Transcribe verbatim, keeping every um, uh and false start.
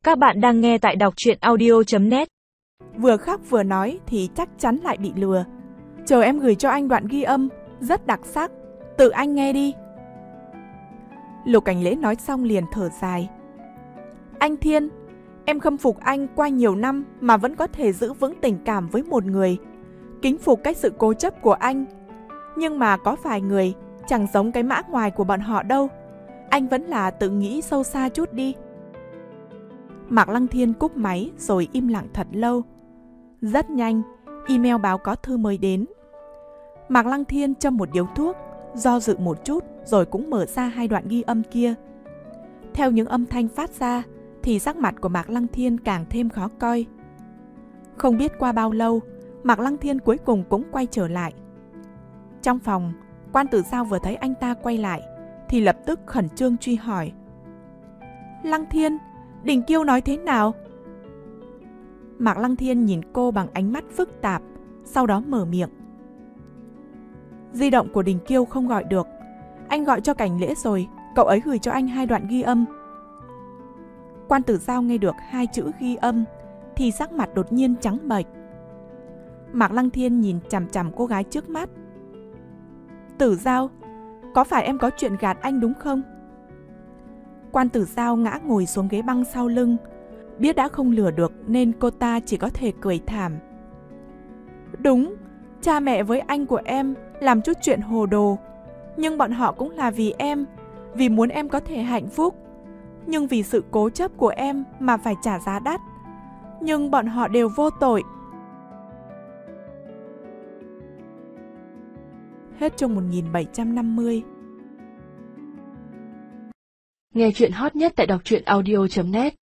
Các bạn đang nghe tại đọc truyện audio chấm net. Vừa khóc vừa nói thì chắc chắn lại bị lừa. Chờ em gửi cho anh đoạn ghi âm, rất đặc sắc, tự anh nghe đi. Lục Cảnh Lễ nói xong liền thở dài. Anh Thiên, em khâm phục anh qua nhiều năm mà vẫn có thể giữ vững tình cảm với một người. Kính phục cái sự cố chấp của anh. Nhưng mà có vài người chẳng giống cái mã ngoài của bọn họ đâu. Anh vẫn là tự nghĩ sâu xa chút đi. Mạc Lăng Thiên cúp máy rồi im lặng thật lâu. Rất nhanh, email báo có thư mới đến. Mạc Lăng Thiên châm một điếu thuốc, do dự một chút rồi cũng mở ra hai đoạn ghi âm kia. Theo những âm thanh phát ra thì sắc mặt của Mạc Lăng Thiên càng thêm khó coi. Không biết qua bao lâu, Mạc Lăng Thiên cuối cùng cũng quay trở lại. Trong phòng, Quan Tử Giao vừa thấy anh ta quay lại thì lập tức khẩn trương truy hỏi. Lăng Thiên, Đình Kiêu nói thế nào? Mạc Lăng Thiên nhìn cô bằng ánh mắt phức tạp, sau đó mở miệng. Di động của Đình Kiêu không gọi được. Anh gọi cho Cảnh Lễ rồi, cậu ấy gửi cho anh hai đoạn ghi âm. Quan Tử Giao nghe được hai chữ ghi âm thì sắc mặt đột nhiên trắng bệch. Mạc Lăng Thiên nhìn chằm chằm cô gái trước mắt. Tử Giao, có phải em có chuyện gạt anh đúng không? Quan Tử Giao ngã ngồi xuống ghế băng sau lưng. Biết đã không lừa được nên cô ta chỉ có thể cười thảm. Đúng, cha mẹ với anh của em làm chút chuyện hồ đồ. Nhưng bọn họ cũng là vì em, vì muốn em có thể hạnh phúc. Nhưng vì sự cố chấp của em mà phải trả giá đắt. Nhưng bọn họ đều vô tội. Hết chương một nghìn bảy trăm năm mươi. Nghe chuyện hot nhất tại đọc truyện audio chấm net.